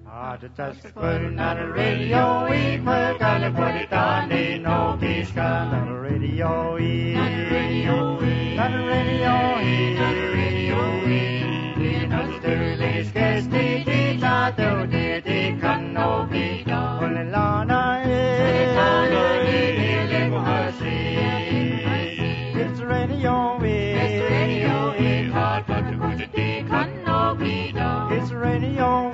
Just putting on the radio, we put on the Putitani, no Bishka, on the radio, on the radio, on the radio, on the radio, in Australia's guest, the Tato, the Canopi, Olilana, it's radio, it's hard but to put it in Canopi, it's radio,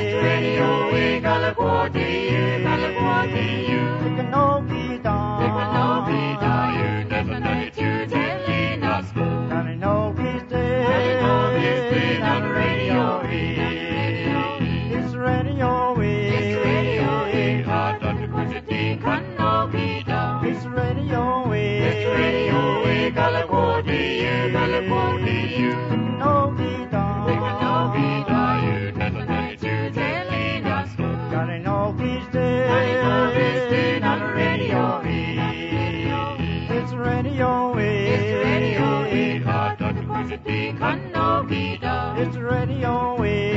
It's radio,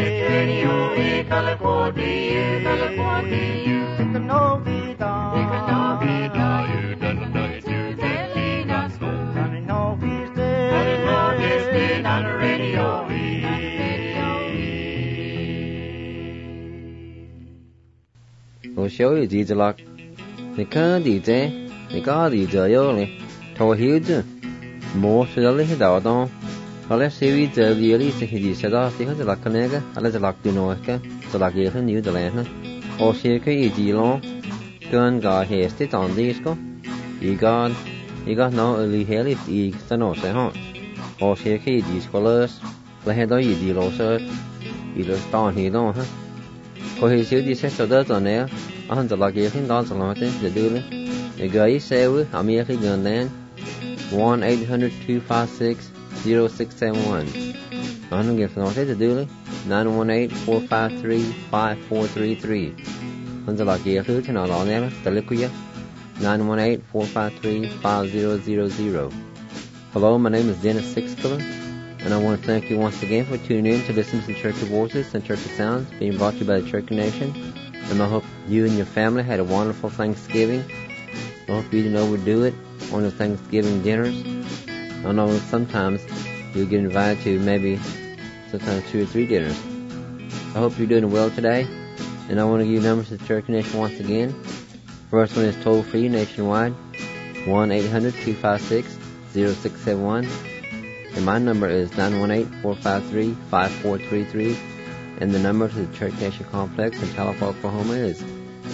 California, California, it's no vida, you don't know it's you telling us, and no peace there, on the radio. I'll show you the luck. The candy day, the gardy day, to huge, more silly without on. Let's see the really he said, I think the Lacanega, I let the Lac du Norca, the Lagation New the Land, or Shaka E. Long, gun got hasted on disco. You got no early hell if the no say hon. Or Shaka E. Scholars, the head of E. Loser, either stone he don't, huh? For his duty says so that on there, on the Lagation dance along the doodle. The guy say with American gun then 1-800-256 0671. I'm going to give an to Dooley 918-453-5433. On the lucky food and all on there, the liquid 918-453-5000. Hello, my name is Dennis Sixkiller, and I want to thank you once again for tuning in to listen to Turkey Voices and Turkey Sounds being brought to you by the Turkey Nation. And I hope you and your family had a wonderful Thanksgiving. I hope you didn't overdo it on the Thanksgiving dinners. I know sometimes you'll get invited to maybe sometimes 2 or 3 dinners. I hope you're doing well today, and I want to give you numbers to the Turkey Nation once again. First one is toll free nationwide, 1-800-256-0671, and my number is 918-453-5433, and the number to the Turkey Nation Complex in Talpa, Oklahoma is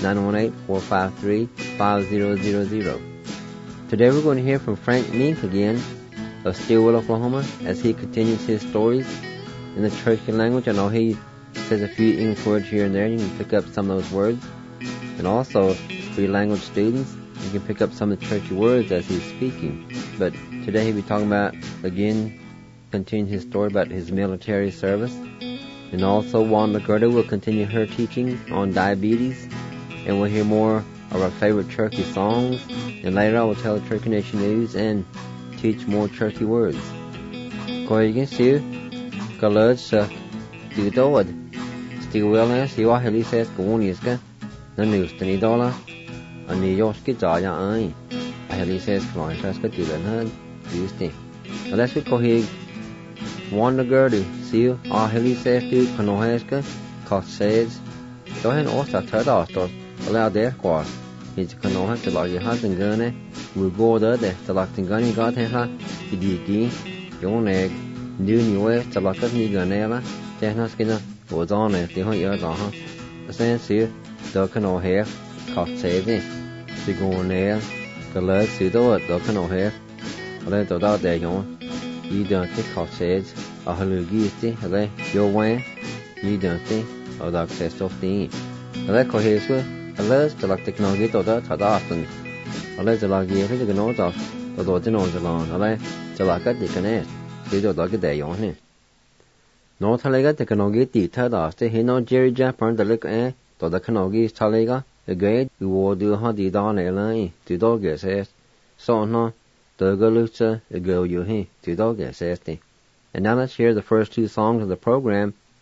918-453-5000. Today we're going to hear from Frank Mink again of Stillwell, Oklahoma, as he continues his stories in the Turkey language. I know he says a few English words here and there, and you can pick up some of those words. And also, for your language students, you can pick up some of the Turkey words as he's speaking. But today he'll be talking about, again, continuing his story about his military service. And also, Wanda Gerda will continue her teaching on diabetes, and we'll hear more of our favorite Turkey songs. And later I will tell the Turkey Nation news and teach more Turkey words. Ko you can see college do do still well as you are heli says Kuniska the news to $20 and New York get ja ai heli says client has got to learn her use thing. Let's go here one the girl to see you are heli says to Kanohaska cost says go ahead and also third off allow there qua it's Kanoha to like your husband gun we'll go there the like the gun you got her the your leg new way to like the gun there Tehna skinner was on it the whole year on the sense here the canoe hair cost saving to go on there the legs to do it the canoe hair let the dog there on you don't think cost saves a halugi hello your way you don't think of the access of the let go here with alert to like technology to that often alert to like you the note of the door on the lawn alert to like the connect see the dog there on here no talaga technology tita da ste hino Jerry Japan the look to the technology talaga the grade you will do how the down line to dog says so no the galucha the girl you he to dog says and now let's hear the first 2 songs of the program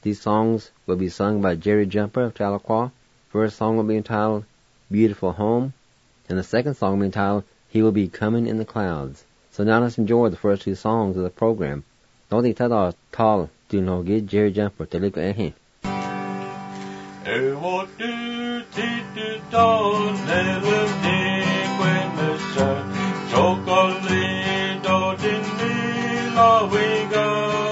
These songs will be sung by Jerry Jumper of Tahlequah. First song will be entitled Beautiful Home, and the second song will be entitled He Will Be Coming in the Clouds. So now let's enjoy the first two songs of the program. Don't think that tall do no good Jerry Jumper to look at him. What do to dawn never dig when the sun chocolate dot in the lawiga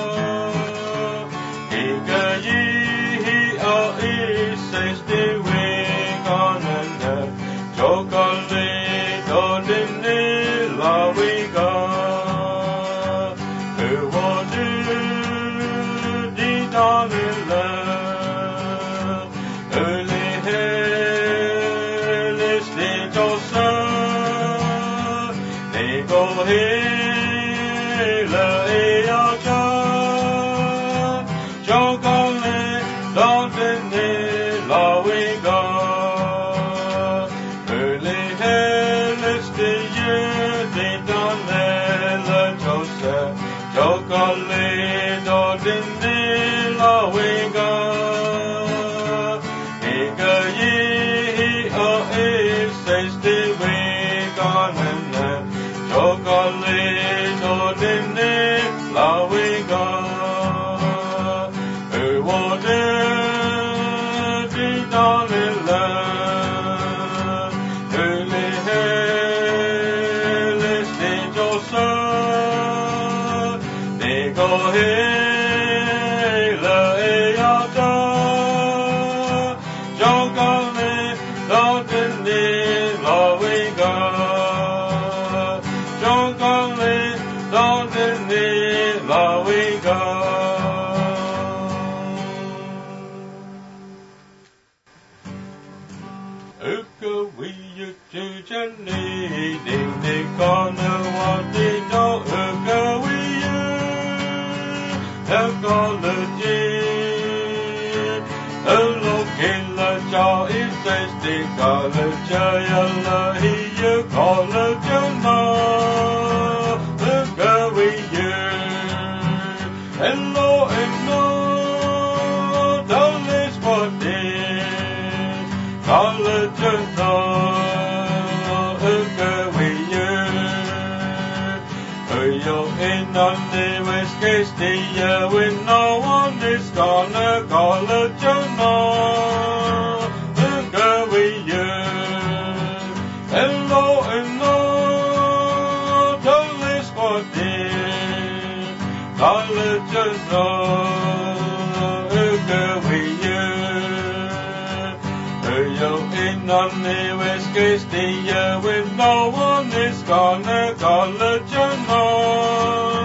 Higa ye says the wing on and chocolate dot in the lawiga what do the dawn when no one is gonna call a journal, go with you. Hello, don't list what they call a journal, go with you. You're in on the West Coast, when no one is gonna call a journal.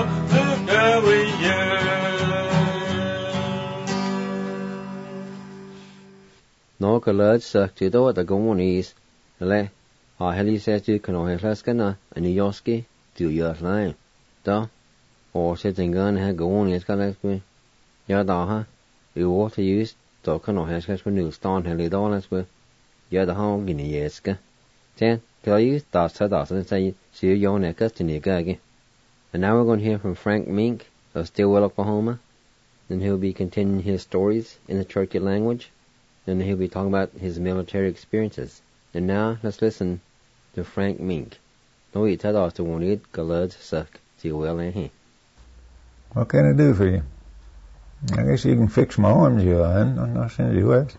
No college suck to do the Goonies. Le, I heli says to can I Laskana and New Yorkie to your line. Da, or sitting gun had Goonies collect me. Yada, you water use, so can I have for new stone heli dollars with Yada hog in the yeska. Then, tell you, that's and say, see your neck to Nigagi. And now we're going to hear from Frank Mink of Stillwell, Oklahoma. Then he'll be continuing his stories in the Cherokee language. Then he'll be talking about his military experiences. And now let's listen to Frank Mink. No, he tell us to want it, Galud suck, Stillwell and he. What can I do for you? I guess you can fix my arms, you and I'm not in the U.S.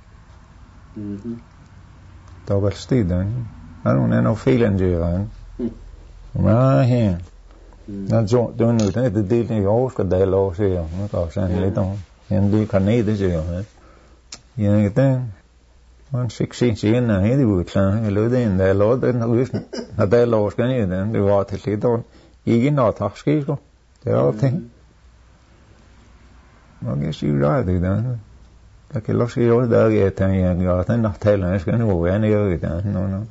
Talk about Steve, don't you? I don't have no feelings, you and right here. Not doing it, the deal in your house, they lost here. I'm not saying little. And do can need this, you know, get there. 116 in the head would say, hello, in the Lord, and I wish that they lost any of them. They were to lead on. You not talk skill. They're all things. I guess you're right, then. Like a lost your dog, and you are not telling us going to go any of it. No.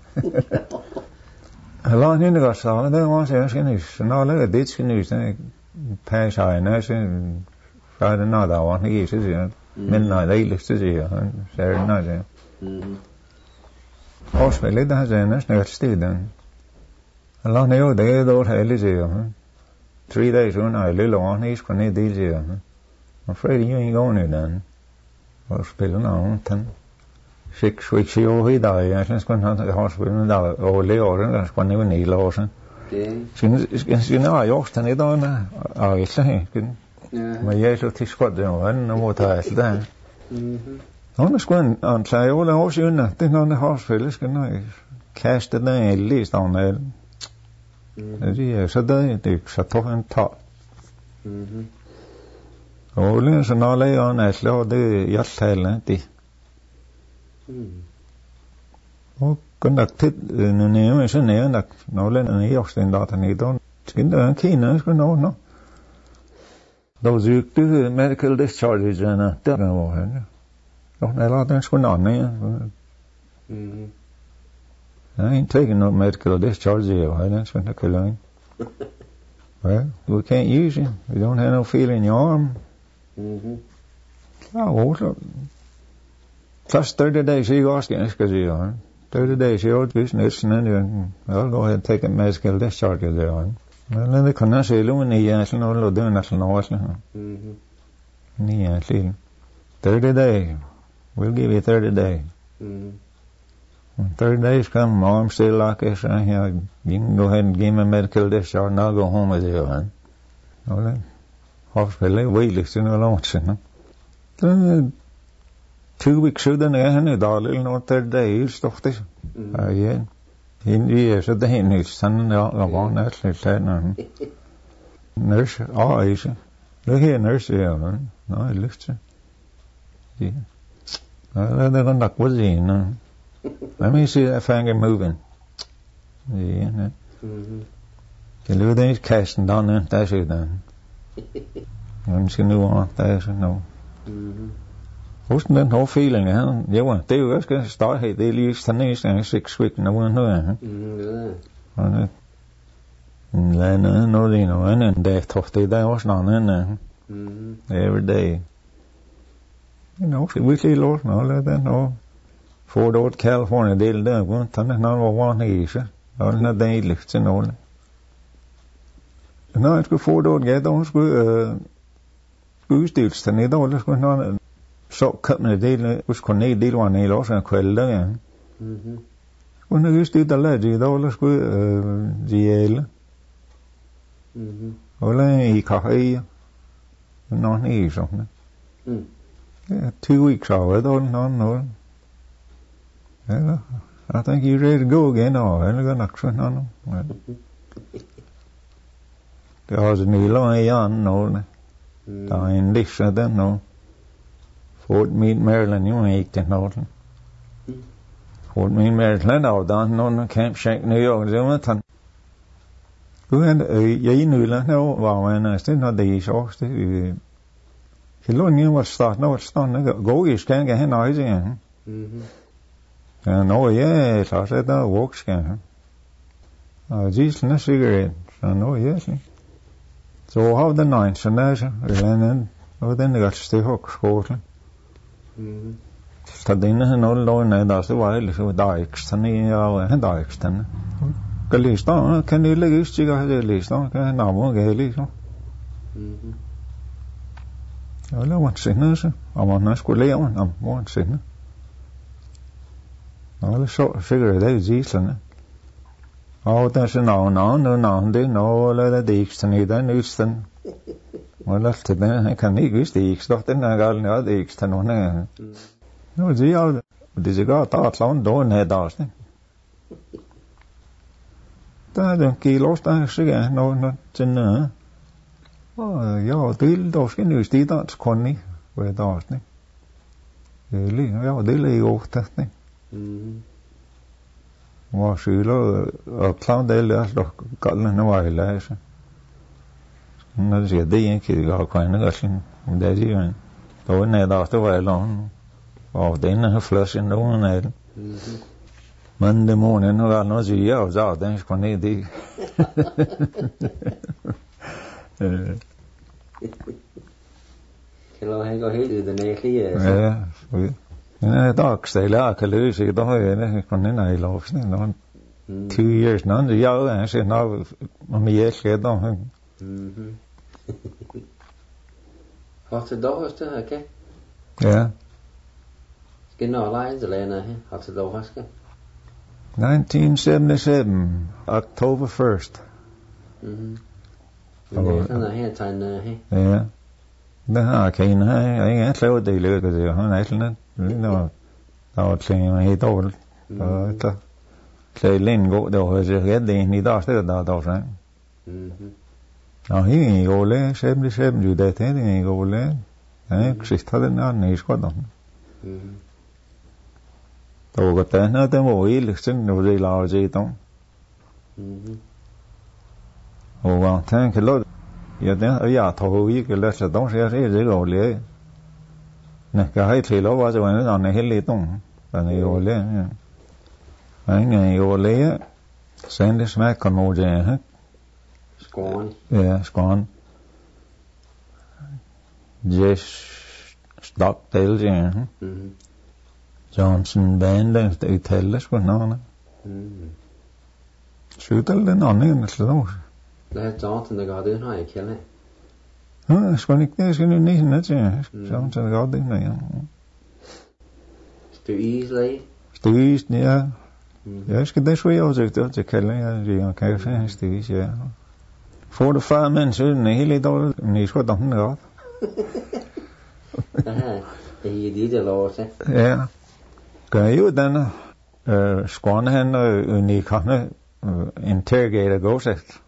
A lot in the Gossaw, there was a finish, and all of it finished. Pass high, and Friday night, I want to get it. Midnight, they looked to see, and Saturday night. Hospital, it has a national student. A lot of they don't have 3 days when I little on each when they did here. Hello, hay có hiểu từ này cái gì? Yeah, đó cái là cái lối gì đó này còn cái này lo nó 2 years nó thì giáo là sẽ nó mà mình cái đó Hot to do hast du, okay? Ja. Genau, allein zu lernen, hot to do hast du. 1977, October 1st. Men det er sådan en her tegn her. Ja. Det har Kane her. Jeg er lavet det i løbet af det. Han er sådan lidt. Der var klæder helt dårligt. Og så klæder lægen gå. Det var så ret det egentlig. Der var sådan. Og her i går læge. 77 jo det her i går læge. Ja, sidst havde den anden i skotten. Der var godt der. Den var helt sådan. Det var det lavet sig i dag. Og han kan lade. Ja, jeg tog ikke læst det dog, så jeg siger det går lige. Nej, jeg har ikke lov at være en anden heldig dog. Den er jo lige. Ja. Ingen er jo lige. Sen det smager noget af. Skåren. Ja, skåren. Just Stockdale, ja. Johnson Band, det udtales på navnet. Sydal den anden, det slår. Det er Johnson, der gør det, når jeg kender. Ja, skal ikke det, skal nu næsten net, ja. Johnson, der gør det, ja. Støis, ja. Jeg skal det svage også, det kalder jeg kan jo sige, støis, ja. Får du 40 mænd siden, hele dårligt, men I skal da hun godt. Det er det, der lover sig. Ja. Gør jo denne skåne hen og unikerne interrogator gåsæt.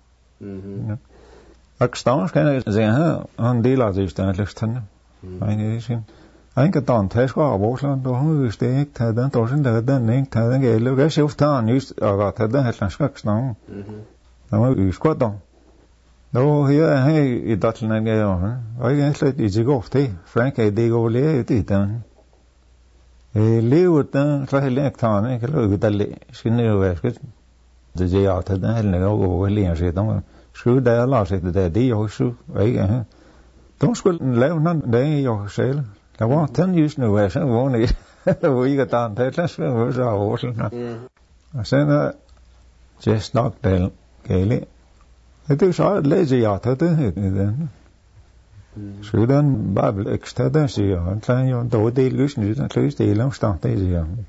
Og stans kan jeg sige her, han deler det i stedet lidt tænde. Han kan tage en taske af Rusland, og hun vil stå ikke tage den, og sådan den ikke tage den gælde. Og jeg siger, at han just og tage den helt skak snart. Der var jo skåt dog. Nå, her er han i Dotland gav, og jeg er slet ikke går til. Frank er det går lære ut i den. Levet den, så heller ikke tage den, ikke lade ud af læge. Skinner jo væsket. Det siger jeg til den heller ikke over lære sig dem. Skulle der lade sig det der, det er jo så, ikke? De skulle lave noget, det er jo selv. Der var den just nu, jeg sådan vågne, hvor ikke at tage det, der skulle være så oversen. Og så er Just Stockdale gale. Det er så læser jeg til det her i den. Så den Bible ekstra, der siger han, så er jo en dårlig del løsning, den løs del af stand, det siger han.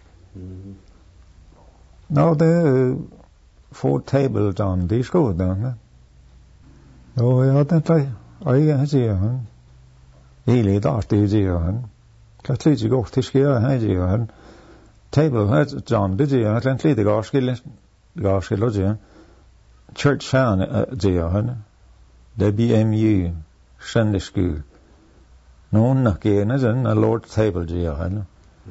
Nå, det er for table down, det er skåret der. Og ja, den der, og ikke han siger han. Hele i dag, det siger han. Så slet ikke også, det sker, han siger han. Table down, det siger han, den slet ikke også skille, siger han. Church Sound, siger han. WMU, Sunday School. Nogen der kender sådan, og Lord Table, siger han.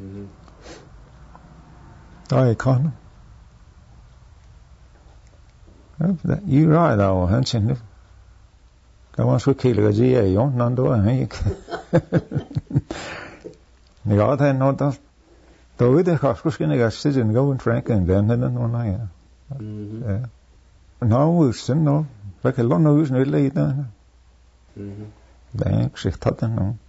Og jeg kan. You're right, over han siger. Kan man sgu kille at sige, at jo, nogen der er ikke. Jeg kan godt have noget der. Der er det, jeg sgu skal ikke sige, at jeg går en Franklin, den hedder nogen her. Ja. Nå, sådan noget. Så kan jeg låne ud sådan lidt der. Det er ikke sikkert den nu.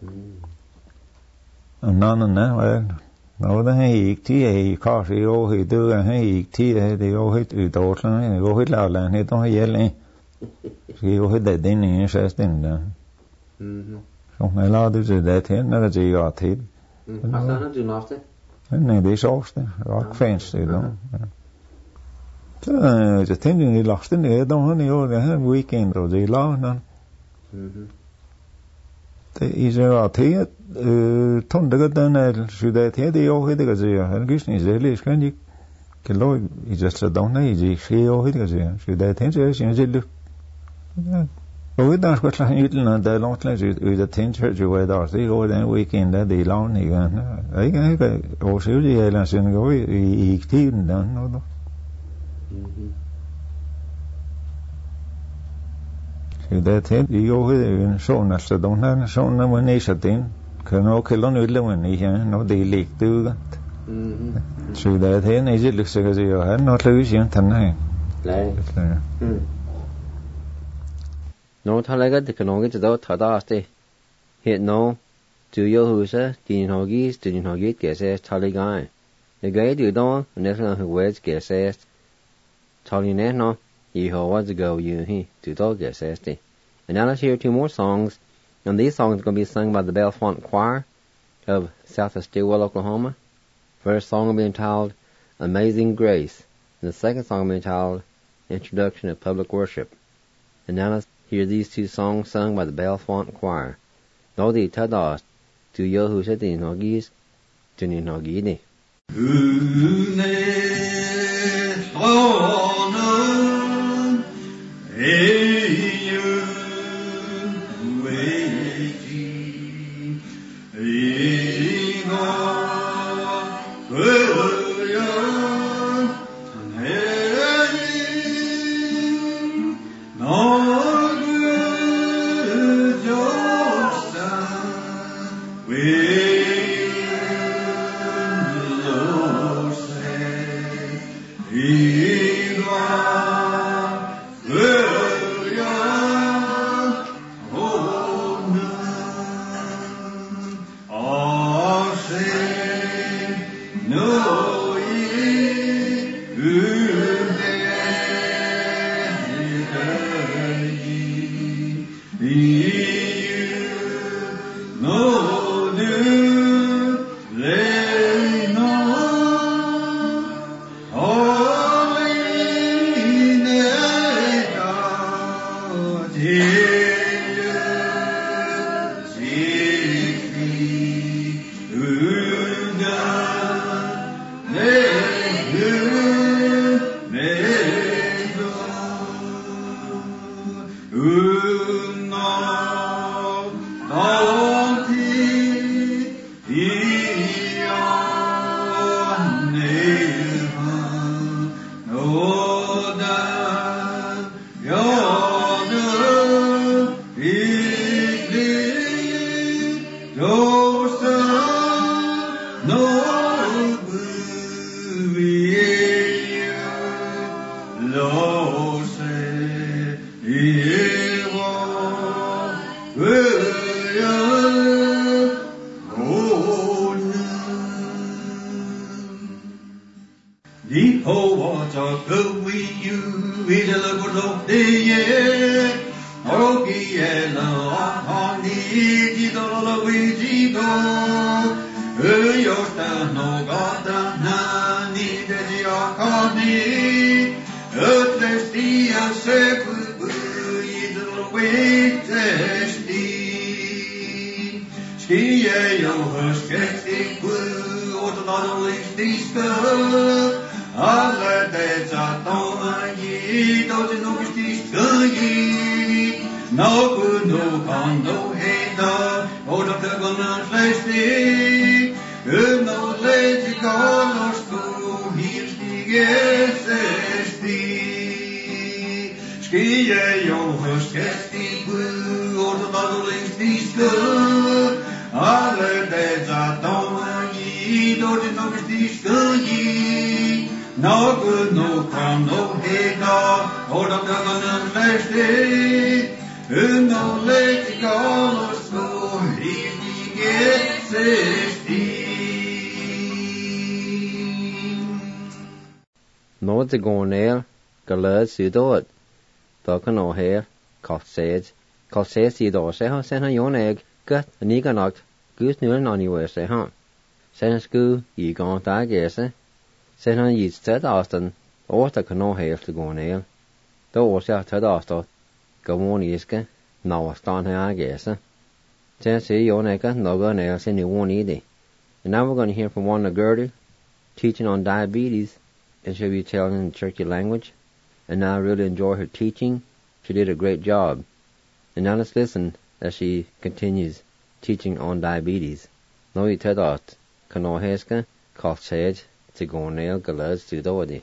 Og nogen er, nå, det er ikke tid, at I kanskje i år, det er ikke tid, at det er jo helt udårsland, det er jo helt lavland, det er helt så jeg jo helt det den ene sæst den der. Så jeg lader det til det til, når det er til. Hvad har du nok det? Nej, det er sovs det. Rock fans det der. Så jeg tænkte, at jeg lagde den der, da han jo det her weekend, og det lavede den. Det er så til, tonde den er, så det er det jo helt det, siger han. Gysning, så det skal ikke. Kan lov i just så down i det sker jo helt det, siger så det er så jeg synes det. Og der skal klare ytterligere, der er langt lidt ud af tændt jo hvad der det går den weekend der det lavede ikke. Ikke og så det eller sådan går i tiden der noget. Så det er tændt i jo en sådan altså den her sådan når man er den kan nok heller nødle man ikke når det ligger det. Så det er tændt i det så siger han når løs igen den her. Nej. Nå, talaga det kan nok ikke da tada det. Helt nå, du jo huset, din hogis gæses talaga. Det gør det då, næsten højt gæses. Taline nå, I har what to go you he to dog gæses det. And now let's hear 2 more songs And these songs are going to be sung by the Bellefonte Choir of south of Stillwell, Oklahoma. First song will be entitled Amazing Grace, and the second song will be entitled Introduction to Public Worship. And now let's hear these two songs sung by the Bellefonte Choir. Nó đi thơ đỏ, từ yêu hữu sẽ tình nó ghi, từ nhìn nó ghi đi. Nó til går nær, galad sydåret. Der kan nå her, kostet sydår, så har sen han jonæg, godt, nikker nok, Guds nødden han jo så han. Sen han skulle i gang der gæse, sen han i stedet afstand, og der kan nå her til går nær. Der også jeg taget afstand, gammon iske, når stand her gæse. Sen siger jonæg, nok nær, sen i one i det. And now we're going to hear from Wanda Gertie, teaching on diabetes, and she'll be telling in the Cherokee language. And I really enjoy her teaching. She did a great job. And now let's listen as she continues teaching on diabetes. Nå I taget kan nå hæske, kostet til går nær, galad sydåret.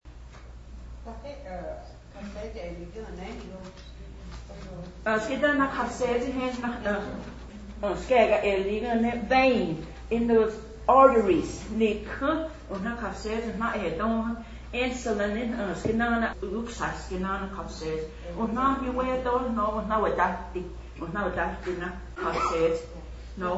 Skal der nok kostet til hens skægger liggende vein in those arteries, nikker, og når kostet er dog insulin skinana uksa skinana kostet, og når vi ved dog når vi dagtig, og når vi dagtig na kostet, no.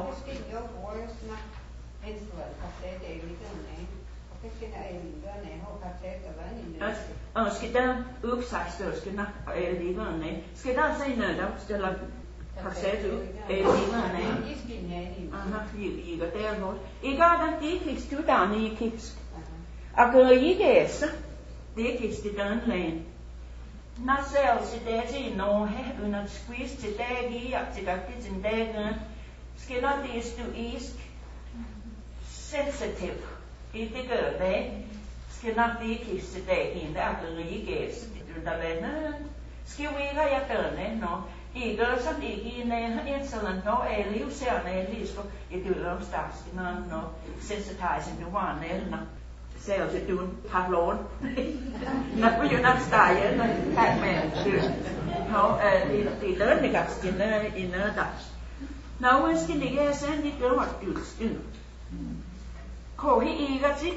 Skal der uksa skinna liggende, skal der se noget der stiller Kassetu elingane. Iga der Iga dan dikis tu dan ikis. Aga iges. Dikis di dan len. Na selv si dati no he una squeeze til dagi at til dagi til dagen. Skiller det stu isk sensitive. I det gør det. Skiller det ikis til dagen der aga iges. Der lander. Skiwiga jeg dønne no. Iga som ikke en sådan no livserne lisko I det omstarsk no sensitizing the one eller selv til du har lån. Når vi jo nok stager når tak med no det lønnegas i nøddags. Nå vi skal ligge sådan lidt godt ud. Ko hi iga tik.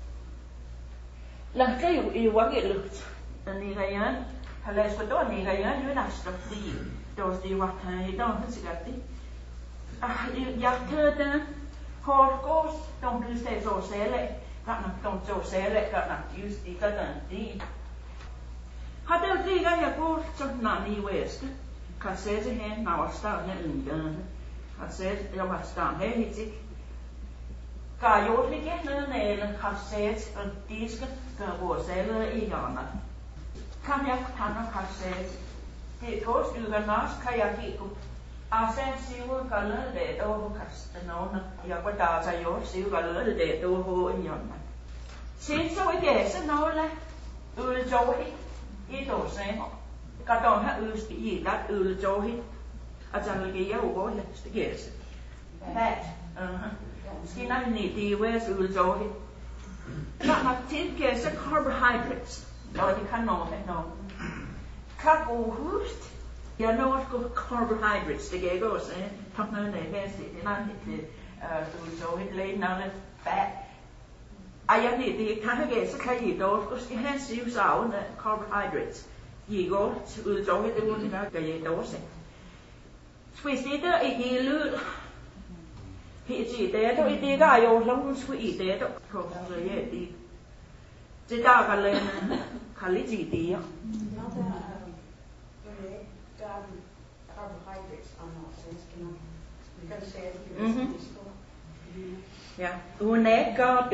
Lad det jo I wage lugt. Den iga har læst på dårlig iga jo næste fordi Dos di waktu itu seperti yang kedua horgos dong du stay so sele karena dong so sele karena just di kata di hada tiga ya por nani west kasete hen na wastaan na undan kasete ya wastaan hen hitik ka jordlige neden kasete og diske gør vores sele I hjørnet kan jeg tage kasete det kostyder norsk kan jeg kigge. Asen siver kalder det over kastanona. Jeg var data jo siver kalder det over i hjørnet. Sen så ikke så nogle øljohi I dåsen. Kan du have øst I lat øljohi. At jeg vil give over det gæse. Hvad? Skinner ni det var øljohi. Når til gæse carbohydrates. Og det kan nå Carbohydrates. Jeg når at carbohydrates, det kan jeg også sige. Kom noget af det, det er lidt så et lægen noget fat. Jeg ved det, kan jeg så kan I dog skal have sivsavne carbohydrates. I går til udtog det uden der kan jeg dog se. Hvis det der ikke lyd. PT det der det der jo langt skulle I det der på så jeg det. Det der kan lade kan lidt I det. Carbohydrates are not sensitive. Because they are yeah. Une god.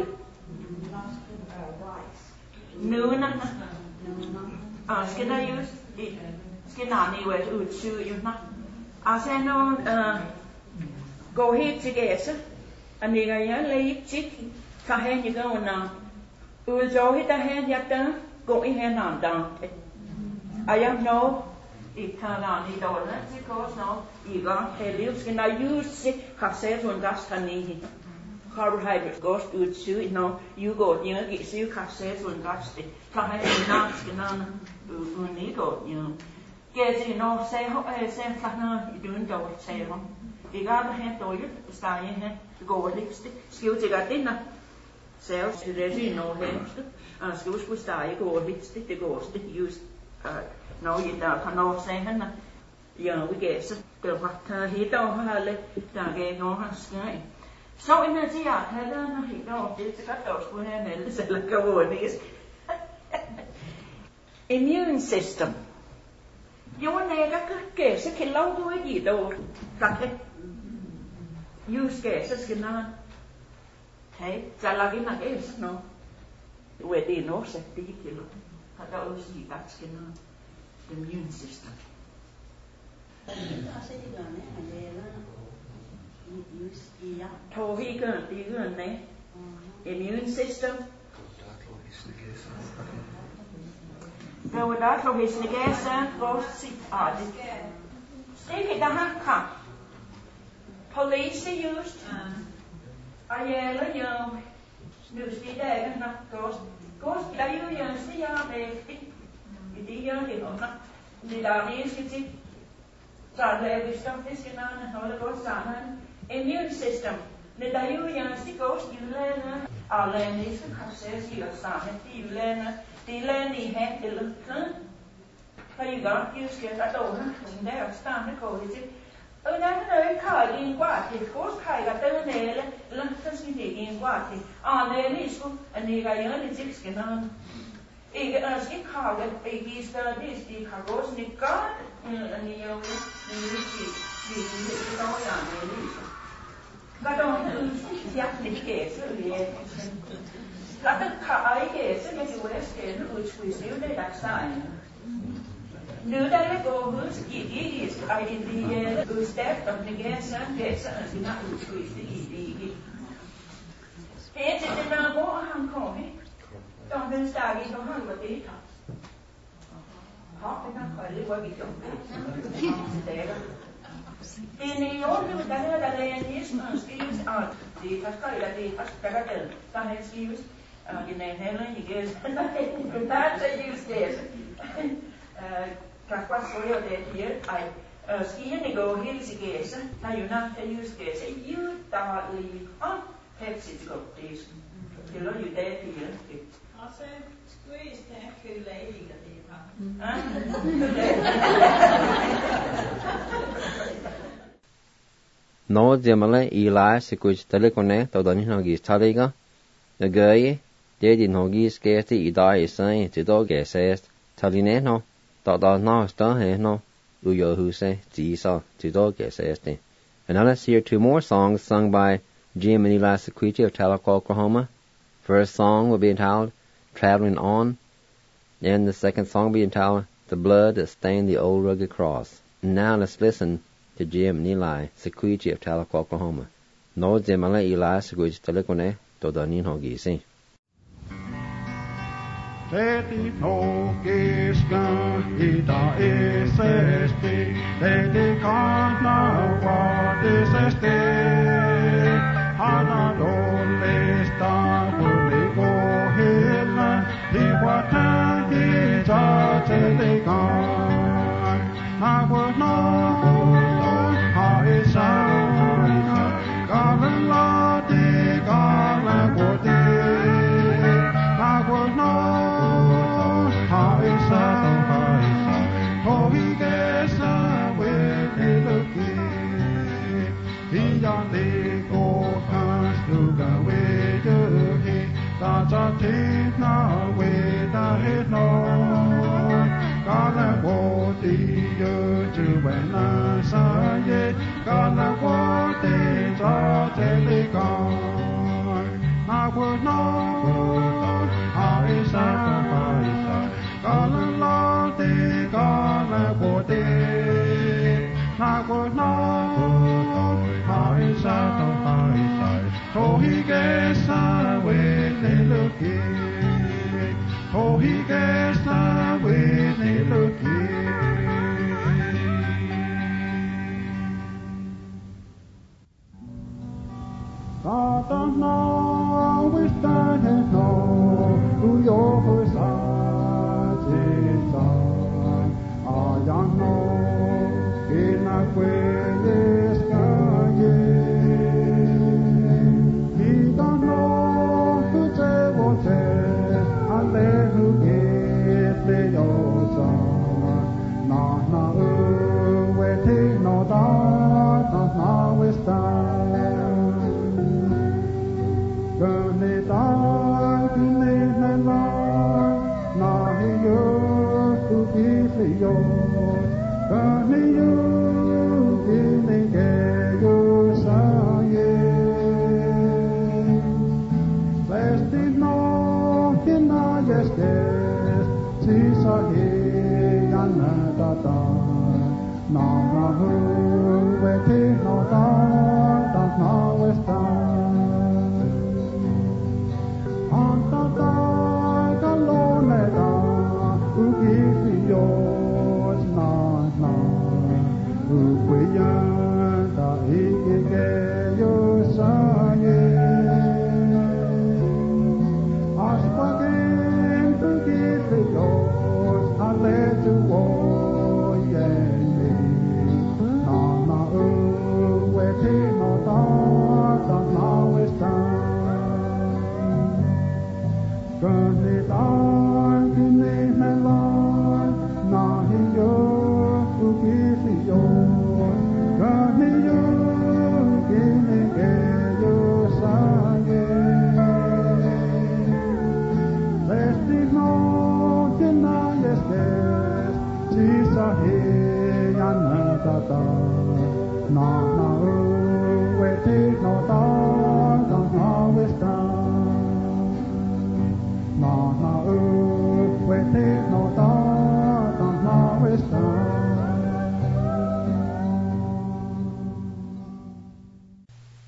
Rice. Nuna. Skal der just skal nani wet udsyge jo na. Altså nogen gå helt til gæse. Og nikker jeg lige tik. Kan han ikke gå na. Udjog hit der han jeg der gå I hen andre. Og jeg know I kan I dårlig til kors nå. I gang heldig skal når just har sat hun gas kan I. Carbohydrates goes ud syg nå. You go you get syg har sat hun gas det. Kan han ikke skal nå uni go you. Get I nå sagde klart I døden dårligt sagde hun. I gang hen dårligt steg hen går ligst. Skriv til gardiner. Sagde til det nå helst. Og skal huske steg går ligst det går det just Nå, der kan nå sige han jeg vil gæse det var helt over alle der gav nogen han skrev så inden til jeg havde den helt over det så godt også skulle have melde sig eller gå det immune system jo nægger gæse kan lov du ikke i dog tak just gæse skal nå hey så lager vi nok gæse nå du er det nå så det ikke har der også i at skal nå the immune system. Immune system. Der var der så hvis det gav så vores sit det. Stikke der har kom. Police used. Ayela jo. Nu skal der ikke nok gås der jo det jeg med. Det gør det også. Det der det skal til. Så laver vi stof det skal man holde godt sammen. Immune system. Det der jo det går stille. Alle næste kan se sig sammen. Det land I hand eller kan. For I godt det skal der dog. Den der stande går det til. Og der er ikke kaldt en kvart. Det går kaldt der næle. Eller så skal det en kvart. Næle skulle at nikker det til skal man. Ikke ønske kravet, ikke i stedet det, de har gået sådan et godt, og ni er jo vì cái đó là người đi có đôi khi giác lịch kể sự liền có tất cả ấy kể sự như US kể nó ủy xíu đây đặc sản nếu đây có hướng gì đi ai đi step of the gas kể sự là gì nó ủy đi thế thì nó có hàng khổ hết trong bên xa đi nó hàng vật tí thật họ phải năng khỏi lấy qua bị chồng thế đó ini on da lenis skills art di pascal da di pascal da hen skills in the Helen you guys that's a use this kakwa soyo de here I skiing ni go here is guys na you not to use this you ta li on Pepsi go this you know you there here also squeeze that cool lady that they Nó Jamala Eli Sequich Telecone, Todani Nogis Taliga, the guy, Daddy Nogis Gati Ida is saying to dog says, Talineno, Dada no star no, Uyo who say, Tisa, to dog says. And now let's hear two more songs sung by Jim and Eli Sequich of Tahlequah, Oklahoma. First song will be entitled Traveling On, and the second song will be entitled The Blood That Stained the Old Rugged Cross. And now let's listen to Jim and Eli Sequich of Tahlequah, Oklahoma. No Jamala Eli Sequich Telecone, Todanin Hogisi. Teti Nokiska, Ida SSP, Teti Kana, what is SSP? Hana Dolesta, Wuli Go Hila, Iwata, Ita, Telegan. I would know how it's out. Gala de Gala Wote. I would know how it's out. Oh, he gets away, little kid. He on the go comes to go away to him. That's a tip now, way the head no. Gala Wote. When I saw it, gonna walk it all telecom. I would know how it's out. Gonna love it, gonna walk it. I would know how it's out. So he gets away, little kid. Oh, he gets away, little kid. I don't know which time it know who your side is on. I don't know in a way he don't know who they will say and they who get the old son. No, waiting no doubt, no, no, it's time. Gönne dag, gönne lag, na ju, gönne ju, gönne ju, gönne ju, sa ye. Vesti no, kina jestes, si sa ye, yana da da, na hu, veti no da, na westa.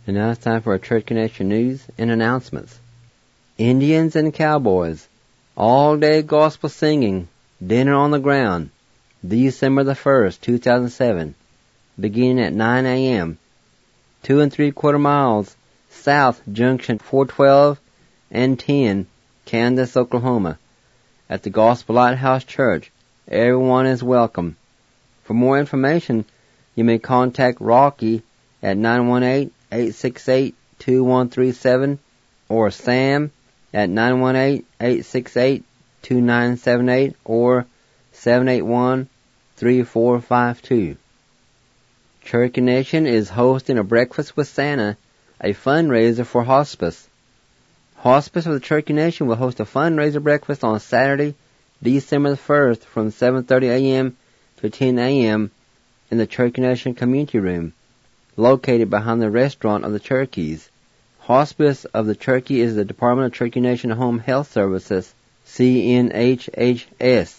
And now it's time for our Church Connection news and announcements. Indians and cowboys, all-day gospel singing, dinner on the ground, December the 1st, 2007, beginning at 9 a.m., 2 3/4 miles south junction 412 and 10, Candace, Oklahoma, at the Gospel Lighthouse Church. Everyone is welcome. For more information, you may contact Rocky at 918-868-2137 or Sam at 918-868-2978 or 781-3452. Church Connection is hosting a Breakfast with Santa, a fundraiser for hospice. Hospice of the Church Connection will host a fundraiser breakfast on Saturday, December the 1st from 7:30 a.m. to 10 a.m. in the Church Connection Community Room, located behind the restaurant of the Cheroksees. Hospice of the Cherokee is the Department of Cherokee Nation Home Health Services, CNHHS.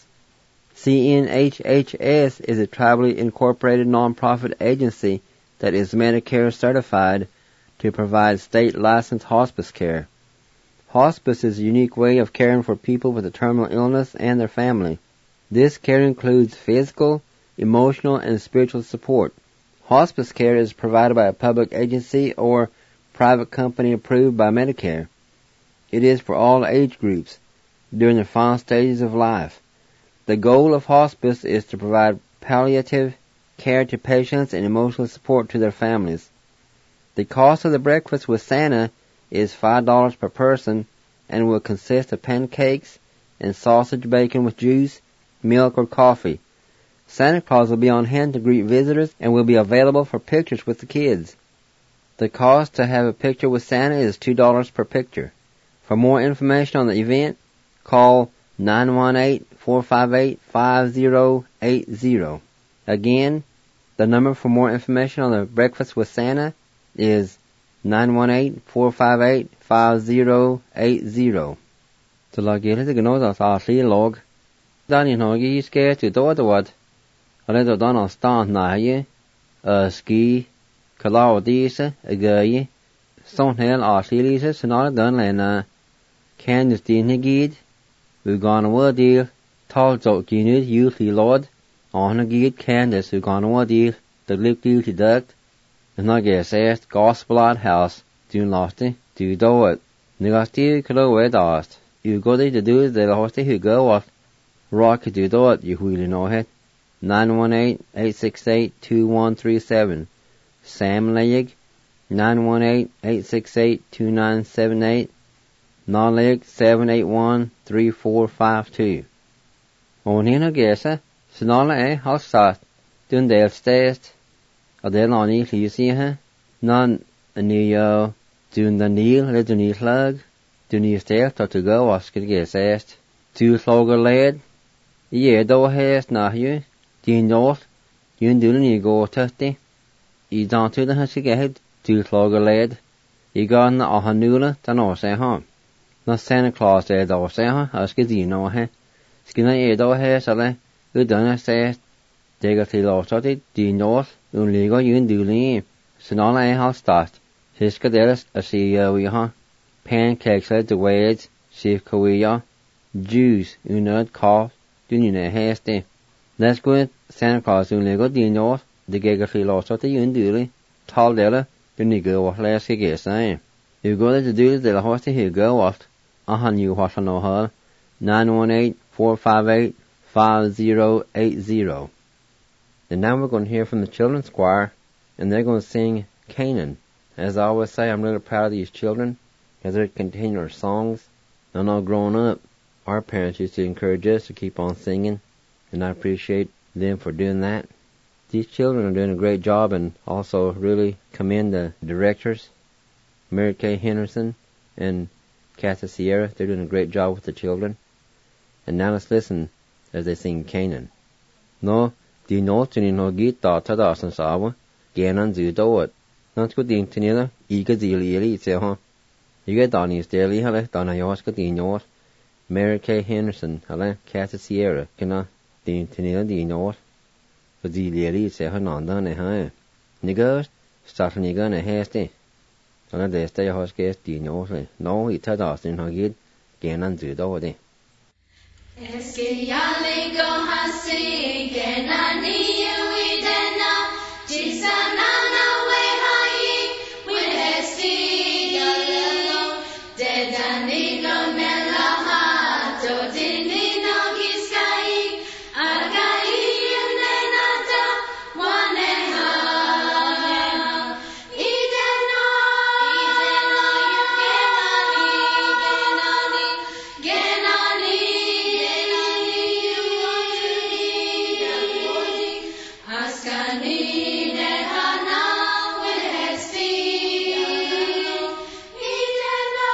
CNHHS is a tribally incorporated nonprofit agency that is Medicare certified to provide state licensed hospice care. Hospice is a unique way of caring for people with a terminal illness and their family. This care includes physical, emotional, and spiritual support. Hospice care is provided by a public agency or private company approved by Medicare. It is for all age groups during the final stages of life. The goal of hospice is to provide palliative care to patients and emotional support to their families. The cost of the Breakfast with Santa is $5 per person and will consist of pancakes and sausage bacon with juice, milk, or coffee. Santa Claus will be on hand to greet visitors and will be available for pictures with the kids. The cost to have a picture with Santa is $2 per picture. For more information on the event, call 918-458-5080. Again, the number for more information on the Breakfast with Santa is 918-458-5080. Så lag jeg litt gnås av asli log. Dani nogi ske to do. Ale do dan stand naie. Ski kalaudise agaye. Son hel asilise snarere dan lena. Candice dinigid. We gone a deal. Tall zo ginid usually lord. On a gid Candice who gone a deal. The lip deal to duct. And I guess asked Gospel Lighthouse. Do losty. Do do it. Nigasti kalo wed asked. You go there to do it, the hosty who go off. Rock do do it, you really know it. 918-868-2137. Sam Leg, 918-868-2978. Non-Leg, 781-3452. On in a guessa, Sinala house start. Dun del stest. A del on you see her. None a new yo. Dun the kneel, let the knee slug. Dun you stest or to go, Oscar guess asked. Two slogger lad. Yeah, do hast not you. Dean North, you do you go tutty. You don't to the husky head, two slogger lad. You gone a hanula, to no say home. Not Santa Claus said, or say, husky do you know, eh? Skin a do has a good done says. They got the law started, Dean North, only go you do leave. So not a house start. Hiska there's a CEO, pancakes at the ways, Chief Korea, juice, cough, do you know, hasty. Let's go in Santa Claus only go Dean North, the Gagafree law started you do tall della, then you go off last guess, eh? You go there to do the horse who go off. You what I know her. 918-458-5080. And now we're going to hear from the children's choir, and they're going to sing Canaan. As I always say, I'm really proud of these children, as they continue our songs. I know growing up, our parents used to encourage us to keep on singing, and I appreciate them for doing that. These children are doing a great job, and also really commend the directors, Mary Kay Henderson and Kathy Sierra. They're doing a great job with the children. And now let's listen as they sing Canaan. No, di no tuni no gita tada san sawa, ganan zu do it. Not good ding tinilla, ega zili say huh. You get Donnie's daily, hale, Donna Yoska Dinor, Mary Kay Henderson, hale, Kathy Sierra, kina, din tinilla dinor. For zili say her non done, huh? Niggers, start nigga and a hasty. Nó để stay hos cái tiền nhau rồi. Nó thì thay đổi sinh hoạt cái năng dự đâu đấy. Eski yali go hasi genani uidena jisanana we hai with esti yalo dedani lo melaha dodini no giskai agai nenata waneha idena genani Askani nehana wehesti idena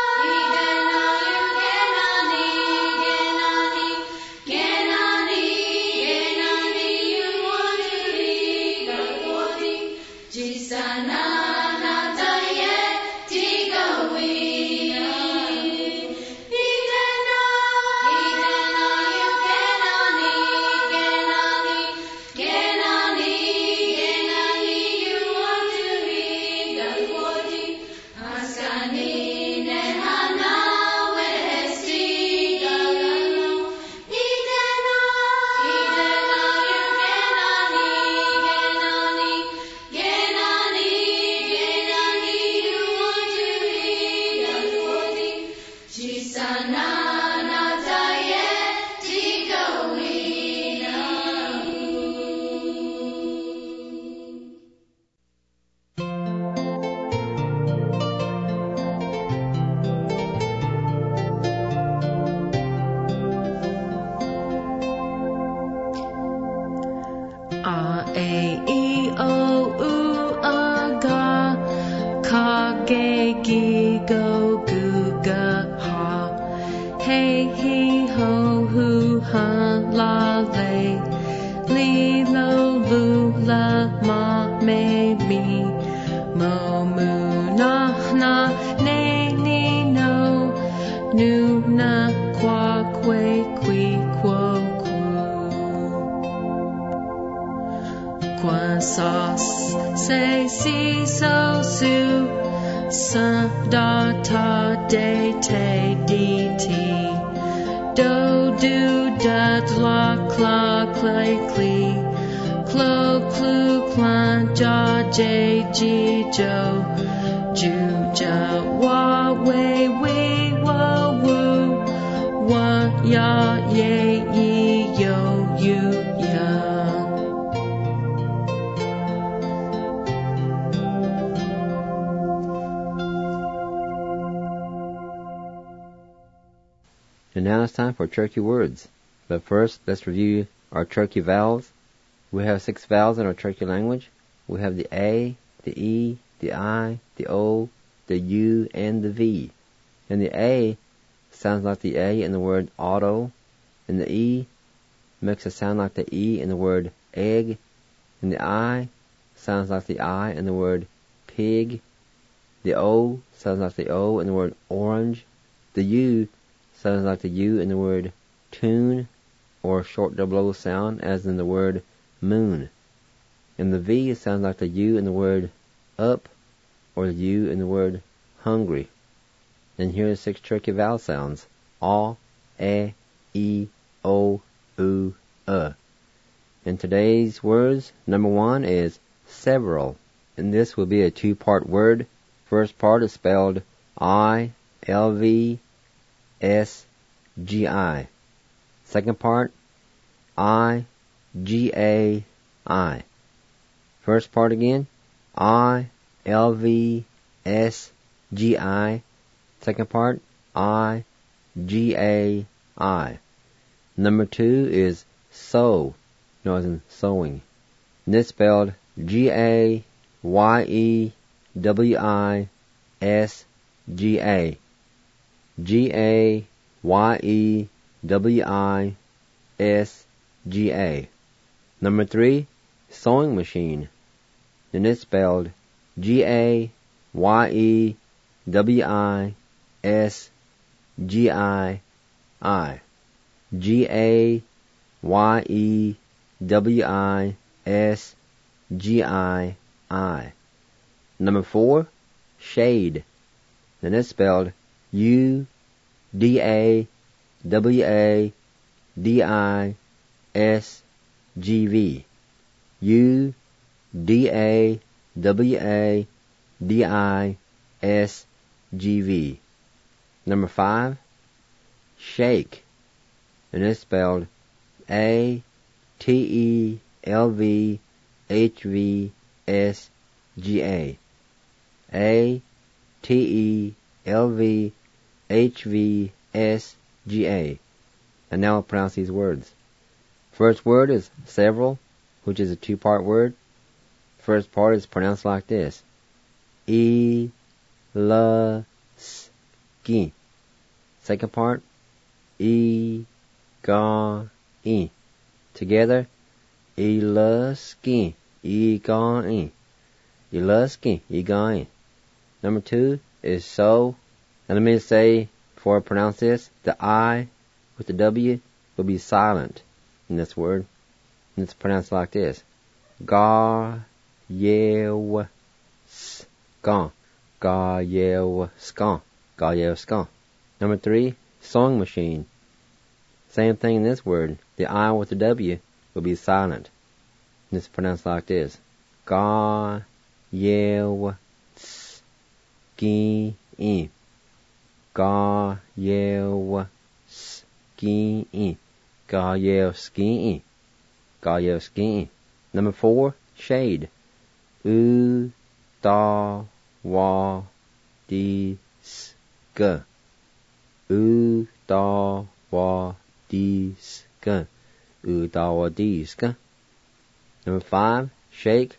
genani you want to read the body jisana nataye tigawi idena you Genani, you want to read the body. Askani nehana wehesti galano. Idena, you Genani, you want to read the body. Jisana nataye tigawina. A, E, I, O, U, A, Ga, Ka, Ge, Gi, Go, Gu, Ga, Ha, Hey, He, Ho, Hu, Ha, La, Le, Li, Lo, Lu, La, Ma, Me, Mi, Mo, Mu, Na, Na, Ne, Ni, No, Nu, Na, Qua, Que, Qui, Quo, Qua, Sa, Se, Si, So, Su, Sa, Da, Ta, De, Te, Di, Ti, Do, Do, Da, La, Cla, Clay, Clee, Clo, Clu, Clan, Ja, J, G, Jo, Ju, Ja, Wa, We, We, Wa, Woo, Wa, Ya, Ye, Yi, Yo, You, Ya. And now it's time for Cherokee words. But first, let's review our Cherokee vowels. We have 6 vowels in our Cherokee language. We have the A, the E, the I, the O, the U, and the V. And the A sounds like the A in the word auto, and the E makes it sound like the E in the word egg, and the I sounds like the I in the word pig. The O sounds like the O in the word orange. The U sounds like the U in the word tune, or short double O sound, as in the word moon. And the V sounds like the U in the word up, or the U in the word hungry. And here are 6 Cherokee vowel sounds: A, E, O, U, And today's words, number 1 is several. And this will be a 2-part word. First part is spelled I-L-V-S-G-I. Second part, I-G-A-I. First part again, I-L-V-S-G-I. Second part, I-G-A-I. Number 2 is sew, as in sewing. And it's spelled G-A-Y-E-W-I-S-G-A. G-A-Y-E-W-I-S-G-A. Number 3, sewing machine. And it's spelled G-A-Y-E-W-I-S-G-I-I. G-A-Y-E-W-I-S-G-I-I. Number 4, shade. And it's spelled U-D-A-W-A-D-I-S-G-V. U-D-A-W-A-D-I-S-G-V. Number 5, shake. And it's spelled A-T-E-L-V-H-V-S-G-A. A-T-E-L-V-H-V-S-G-A. And now I'll pronounce these words. First word is several, which is a 2-part word. First part is pronounced like this. E-L-S-K. Second part, E-G-E. Together, E-L-S-K, E-G-E. E-L-S-K, E-G-E. Number 2 is so. And let me say, before I pronounce this, the I with the W will be silent in this word. And it's pronounced like this. Ga-yew-skan. Ga-yew-skan. Ga-yew-skan. Number 3, sewing machine. Same thing in this word. The I with the W will be silent. And it's pronounced like this. Ga-yew-ski-e. Ga-yew-ski-e. Ga-yew-ski-e. Ga-yew-ski-e. Number 4, shade. U-da-wa-di-ska. U-da-wa-di-ska. U-da-wa-di-ska. Number 5, shake.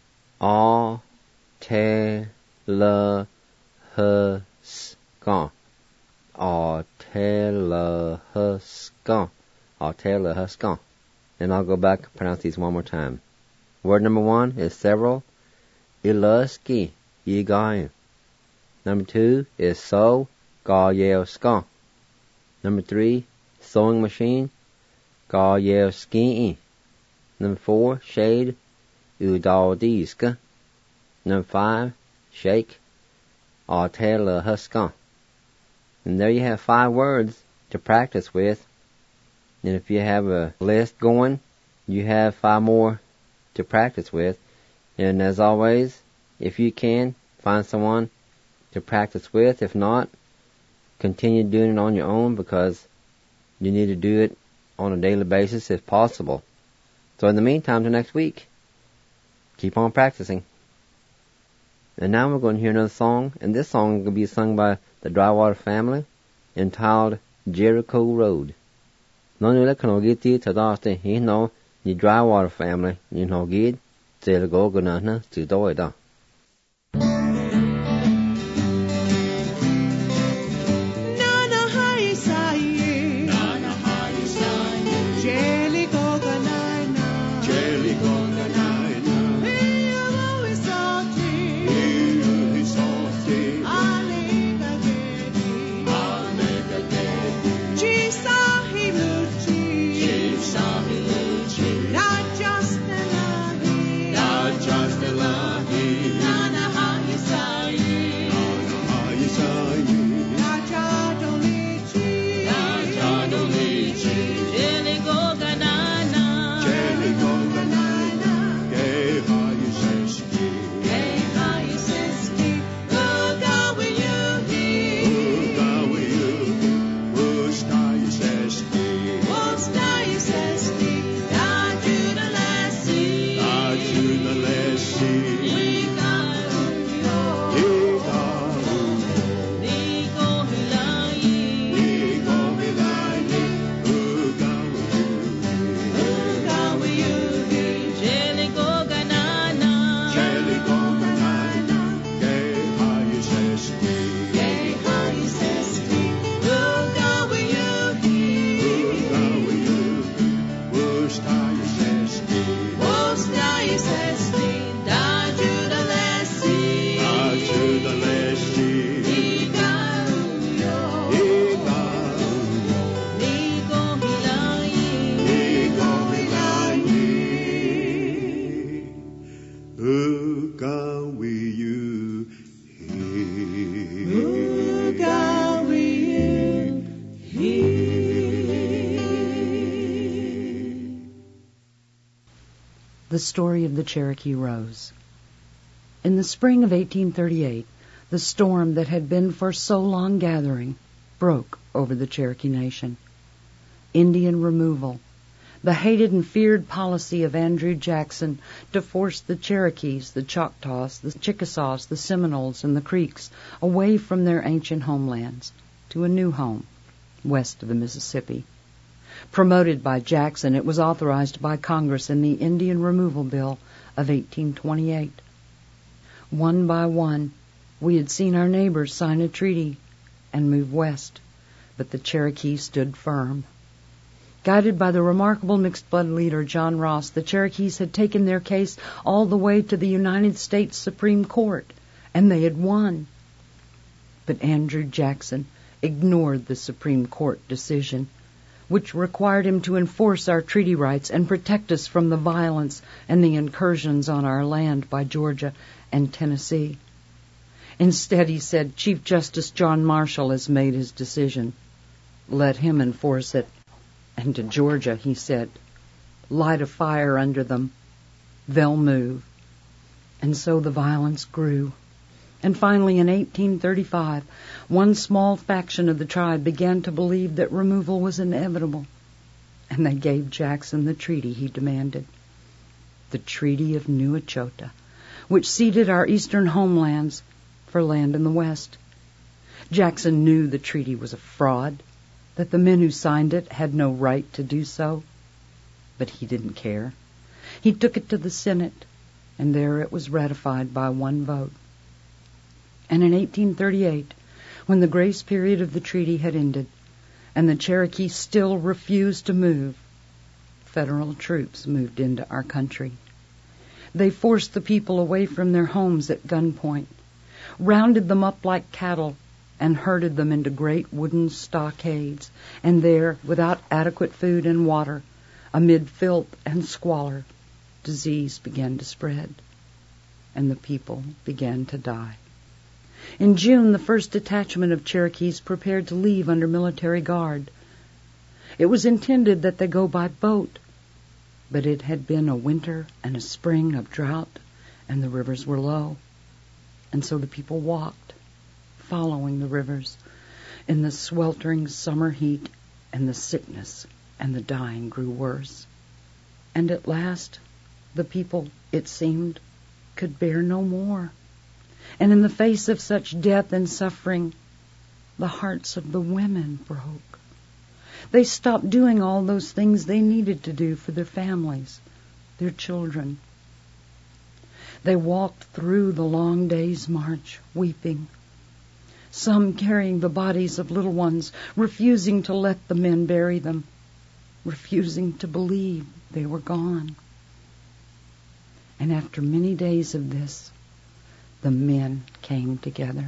A-te-la-huskan. A-te-la-huskan. A-te-la-huskan. And I'll go back and pronounce these one more time. Word number 1 is several. Iluski, yigayu. Number 2 is so, ga-yew-skan. Number 3, sewing machine, ga-yew-ski-e. Number 4, shade, u-da-wa-di-ska. Number 5, shake, a-te-la-huskan. And there you have 5 words to practice with. And if you have a list going, you have 5 more to practice with. And as always, if you can, find someone to practice with. If not, continue doing it on your own, because you need to do it on a daily basis if possible. So in the meantime, till next week, keep on practicing. And now we're going to hear another song, and this song is going to be sung by the Drywater family, entitled Jericho Road. No new like no get it today, you know, the Drywater family, you know, get to go gonna to do it. Not just a lie. The story of the Cherokee Rose. In the spring of 1838, the storm that had been for so long gathering broke over the Cherokee Nation. Indian removal, the hated and feared policy of Andrew Jackson to force the Cherokees, the Choctaws, the Chickasaws, the Seminoles, and the Creeks away from their ancient homelands to a new home west of the Mississippi. Promoted by Jackson, it was authorized by Congress in the Indian Removal Bill of 1828. One by one, we had seen our neighbors sign a treaty and move west, but the Cherokee stood firm. Guided by the remarkable mixed-blood leader John Ross, the Cherokees had taken their case all the way to the United States Supreme Court, and they had won. But Andrew Jackson ignored the Supreme Court decision, which required him to enforce our treaty rights and protect us from the violence and the incursions on our land by Georgia and Tennessee. Instead, he said, Chief Justice John Marshall has made his decision. Let him enforce it. And to Georgia, he said, light a fire under them. They'll move. And so the violence grew. And finally, in 1835, one small faction of the tribe began to believe that removal was inevitable. And they gave Jackson the treaty he demanded. The Treaty of New Echota, which ceded our eastern homelands for land in the west. Jackson knew the treaty was a fraud, that the men who signed it had no right to do so. But he didn't care. He took it to the Senate, and there it was ratified by one vote. And in 1838, when the grace period of the treaty had ended, and the Cherokee still refused to move, federal troops moved into our country. They forced the people away from their homes at gunpoint, rounded them up like cattle, and herded them into great wooden stockades, and there, without adequate food and water, amid filth and squalor, disease began to spread, and the people began to die. In June, the first detachment of Cherokees prepared to leave under military guard. It was intended that they go by boat, but it had been a winter and a spring of drought, and the rivers were low, and so the people walked, following the rivers in the sweltering summer heat, and the sickness and the dying grew worse. And at last, the people, it seemed, could bear no more. And in the face of such death and suffering, the hearts of the women broke. They stopped doing all those things they needed to do for their families, their children. They walked through the long day's march, weeping, some carrying the bodies of little ones, refusing to let the men bury them, refusing to believe they were gone. And after many days of this, the men came together.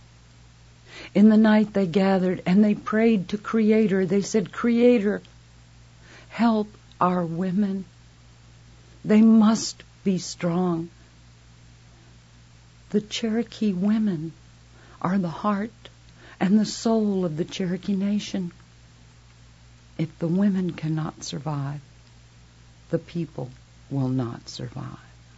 In the night they gathered and they prayed to Creator. They said, Creator, help our women. They must be strong. The Cherokee women are the heart and the soul of the Cherokee Nation. If the women cannot survive, the people will not survive.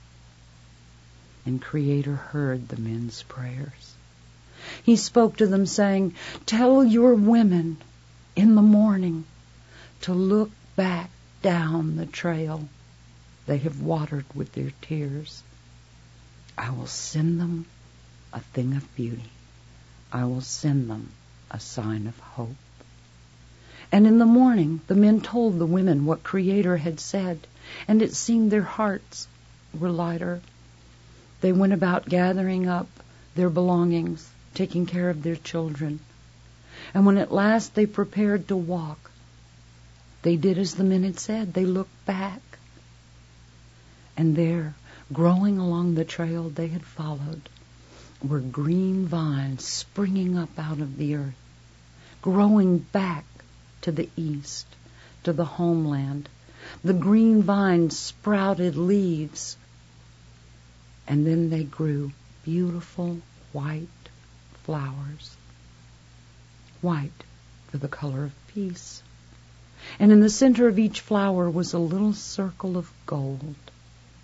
And Creator heard the men's prayers. He spoke to them saying, tell your women in the morning to look back down the trail they have watered with their tears. I will send them a thing of beauty. I will send them a sign of hope. And in the morning, the men told the women what Creator had said, and it seemed their hearts were lighter. They went about gathering up their belongings, taking care of their children. And when at last they prepared to walk, they did as the men had said. They looked back. And there, growing along the trail they had followed, were green vines springing up out of the earth, growing back to the east, to the homeland. The green vines sprouted leaves, and then they grew beautiful white flowers, white for the color of peace. And in the center of each flower was a little circle of gold.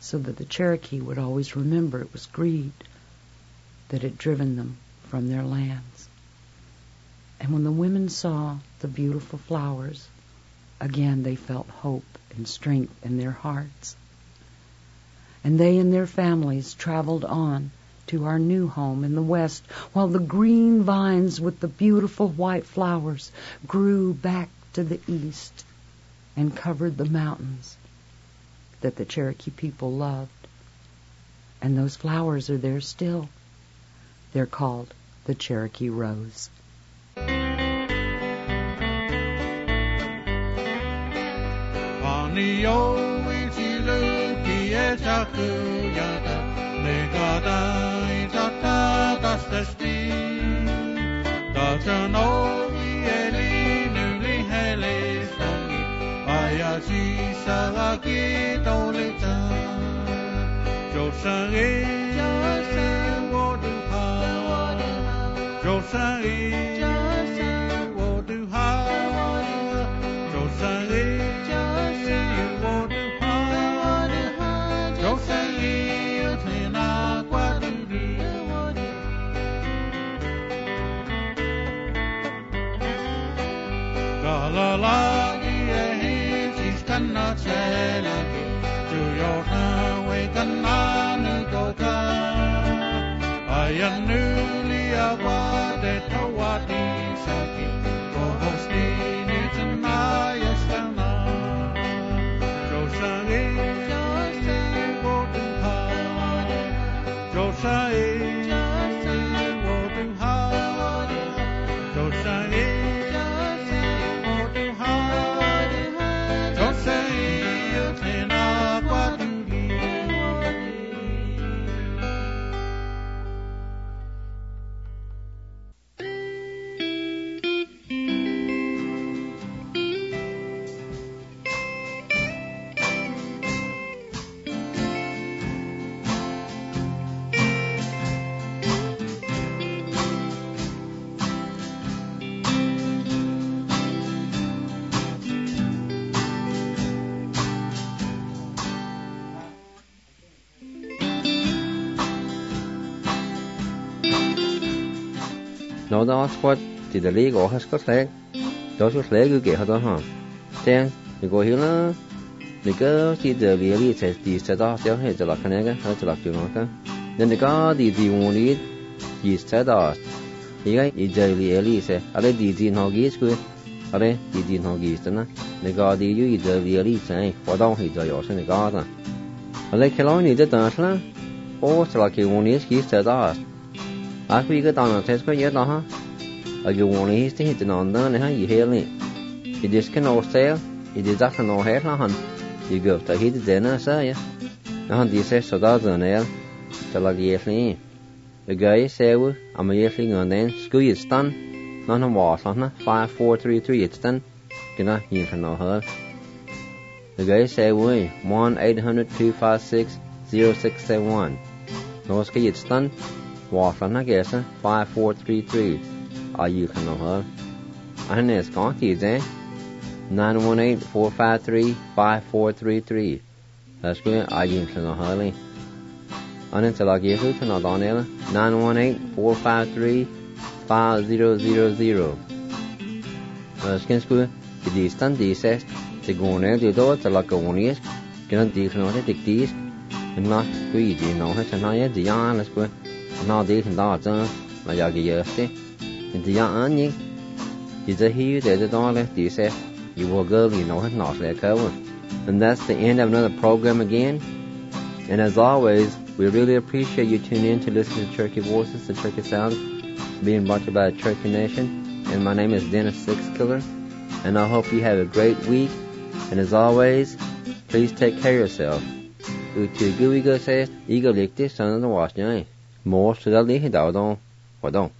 so that the Cherokee would always remember it was greed that had driven them from their lands. And when the women saw the beautiful flowers, again they felt hope and strength in their hearts. And they and their families traveled on to our new home in the west, while the green vines with the beautiful white flowers grew back to the east and covered the mountains that the Cherokee people loved. And those flowers are there still. They're called the Cherokee Rose. Nó đó squat thì để lý gõ hết squat leg, đó squat leg cứ kể hết đó hả? Thế mình có hiểu là mình cứ chỉ để lý sẽ đi sẽ đó theo hệจะหลักคะแนนกันให้จะหลักอยู่นะกันnên mình có điวันนี้đi sẽ đóอีกไอ้อีเจลีsẽอะไรดีๆหอกีสคืออะไรดีๆหอกีสนะmình có điอยู่อีเจลีsẽพอต้องให้จะอยู่ใช่ไหมก็นะอะไรแค่เรานี่จะตั้งใช่ไหมโอ้จะหลักอยู่วันนี้กีสจะđó Aku juga tahu nak test kau ya dah ha. Agi orang ni sih itu nanda ni ha, ihel ni. Ini sekarang Australia, ini dah kan Australia lah han. Juga tak hidup dena saya. Nah di saya sudah dena, telah ihel ni. Bagi saya, ama ihel ni nganen, sekali stan, nah nama waslah na 5433 stan, kena ihel kan Australia. Bagi saya, 1-800-256-0671. Nah sekali stan. Waslan na gesa 5433 you can know her and it's gone to 918-453-5433 that's good you can know her and it's like you can know Daniela 918-453-5000 that's good the distance dices the gone the door to like one is can the know the dis and not good you know her tonight the yarn let's go nó đi thành đó chứ mà giờ cái giờ thế thì giờ anh nhỉ chỉ cho hiểu để cho đó là thì sẽ you will go you know hết nọ sẽ cover and that's the end of another program again and as always we really appreciate you tuning in to listen to Cherokee Voices, the Cherokee Sounds being brought to you by the Cherokee Nation, and my name is Dennis Sixkiller, and I hope you have a great week, and as always please take care of yourself. To go says ego like this on the watch nhá. More to the lead out on.